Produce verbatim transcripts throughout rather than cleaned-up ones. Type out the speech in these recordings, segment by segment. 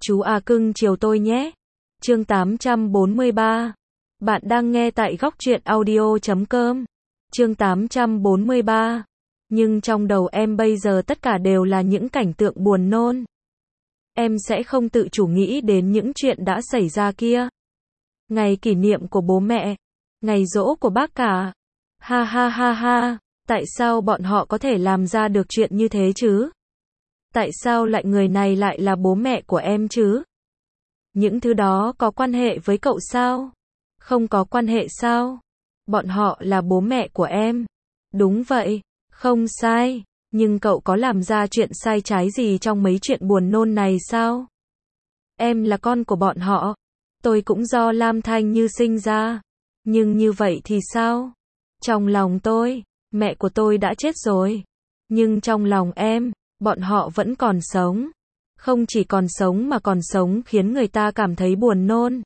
Chú à cưng chiều tôi nhé. Chương tám trăm bốn mươi ba. Bạn đang nghe tại góc truyện audio chấm com. Chương tám trăm bốn mươi ba. Nhưng trong đầu em bây giờ tất cả đều là những cảnh tượng buồn nôn. Em sẽ không tự chủ nghĩ đến những chuyện đã xảy ra kia. Ngày kỷ niệm của bố mẹ, ngày giỗ của bác cả. Ha ha ha ha, tại sao bọn họ có thể làm ra được chuyện như thế chứ? Tại sao lại người này lại là bố mẹ của em chứ? Những thứ đó có quan hệ với cậu sao? Không có quan hệ sao? Bọn họ là bố mẹ của em. Đúng vậy, không sai. Nhưng cậu có làm ra chuyện sai trái gì trong mấy chuyện buồn nôn này sao? Em là con của bọn họ. Tôi cũng do Lam Thanh Như sinh ra. Nhưng như vậy thì sao? Trong lòng tôi, mẹ của tôi đã chết rồi. Nhưng trong lòng em, bọn họ vẫn còn sống. Không chỉ còn sống mà còn sống khiến người ta cảm thấy buồn nôn.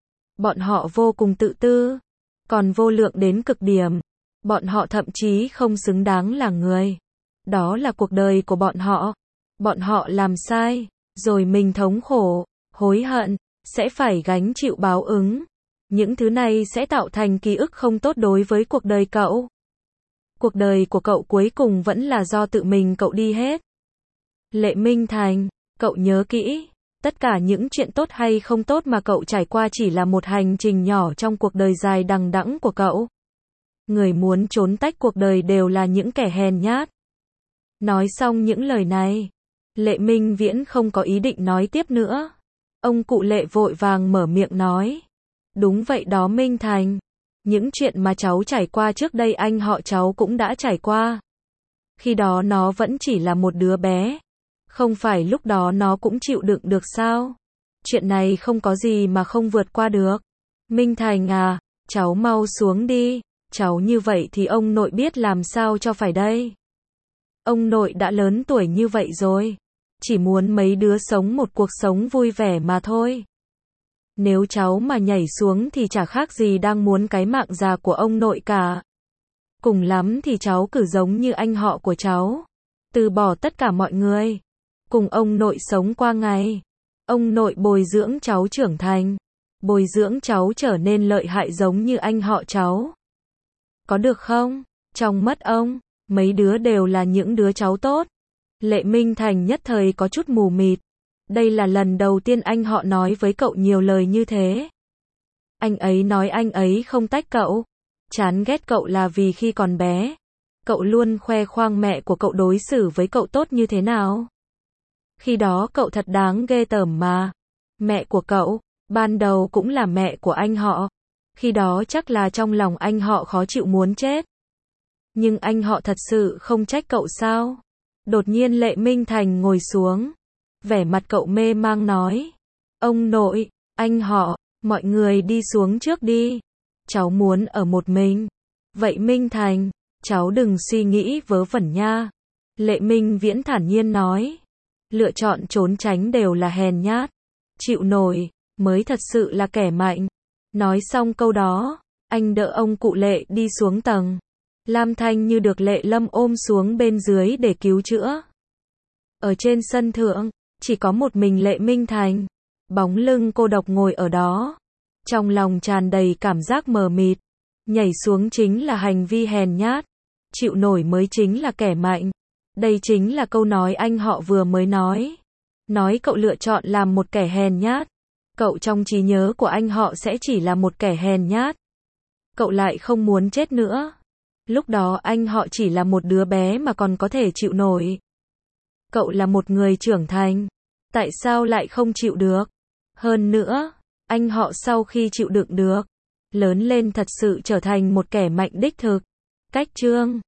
Bọn họ vô cùng tự tư, còn vô lượng đến cực điểm. Bọn họ thậm chí không xứng đáng là người. Đó là cuộc đời của bọn họ. Bọn họ làm sai, rồi mình thống khổ, hối hận, sẽ phải gánh chịu báo ứng. Những thứ này sẽ tạo thành ký ức không tốt đối với cuộc đời cậu. Cuộc đời của cậu cuối cùng vẫn là do tự mình cậu đi hết. Lệ Minh Thành, cậu nhớ kỹ, tất cả những chuyện tốt hay không tốt mà cậu trải qua chỉ là một hành trình nhỏ trong cuộc đời dài đằng đẵng của cậu. Người muốn trốn tách cuộc đời đều là những kẻ hèn nhát. Nói xong những lời này, Lệ Minh Viễn không có ý định nói tiếp nữa. Ông cụ Lệ vội vàng mở miệng nói. Đúng vậy đó Minh Thành. Những chuyện mà cháu trải qua trước đây anh họ cháu cũng đã trải qua. Khi đó nó vẫn chỉ là một đứa bé. Không phải lúc đó nó cũng chịu đựng được sao? Chuyện này không có gì mà không vượt qua được. Minh Thành à, cháu mau xuống đi. Cháu như vậy thì ông nội biết làm sao cho phải đây. Ông nội đã lớn tuổi như vậy rồi. Chỉ muốn mấy đứa sống một cuộc sống vui vẻ mà thôi. Nếu cháu mà nhảy xuống thì chả khác gì đang muốn cái mạng già của ông nội cả. Cùng lắm thì cháu cứ giống như anh họ của cháu. Từ bỏ tất cả mọi người. Cùng ông nội sống qua ngày. Ông nội bồi dưỡng cháu trưởng thành. Bồi dưỡng cháu trở nên lợi hại giống như anh họ cháu. Có được không? Trong mắt ông, mấy đứa đều là những đứa cháu tốt. Lệ Minh Thành nhất thời có chút mù mịt. Đây là lần đầu tiên anh họ nói với cậu nhiều lời như thế. Anh ấy nói anh ấy không tách cậu. Chán ghét cậu là vì khi còn bé, cậu luôn khoe khoang mẹ của cậu đối xử với cậu tốt như thế nào. Khi đó cậu thật đáng ghê tởm mà. Mẹ của cậu, ban đầu cũng là mẹ của anh họ. Khi đó chắc là trong lòng anh họ khó chịu muốn chết. Nhưng anh họ thật sự không trách cậu sao? Đột nhiên Lệ Minh Thành ngồi xuống. Vẻ mặt cậu mê mang nói. Ông nội, anh họ, mọi người đi xuống trước đi. Cháu muốn ở một mình. Vậy Minh Thành, cháu đừng suy nghĩ vớ vẩn nha. Lệ Minh Viễn thản nhiên nói. Lựa chọn trốn tránh đều là hèn nhát. Chịu nổi, mới thật sự là kẻ mạnh. Nói xong câu đó, anh đỡ ông cụ Lệ đi xuống tầng. Lam Thanh Như được Lệ Lâm ôm xuống bên dưới để cứu chữa. Ở trên sân thượng, chỉ có một mình Lệ Minh Thành. Bóng lưng cô độc ngồi ở đó. Trong lòng tràn đầy cảm giác mờ mịt. Nhảy xuống chính là hành vi hèn nhát. Chịu nổi mới chính là kẻ mạnh. Đây chính là câu nói anh họ vừa mới nói. Nói cậu lựa chọn làm một kẻ hèn nhát. Cậu trong trí nhớ của anh họ sẽ chỉ là một kẻ hèn nhát. Cậu lại không muốn chết nữa. Lúc đó anh họ chỉ là một đứa bé mà còn có thể chịu nổi. Cậu là một người trưởng thành. Tại sao lại không chịu được? Hơn nữa, anh họ sau khi chịu đựng được, lớn lên thật sự trở thành một kẻ mạnh đích thực. Cách chương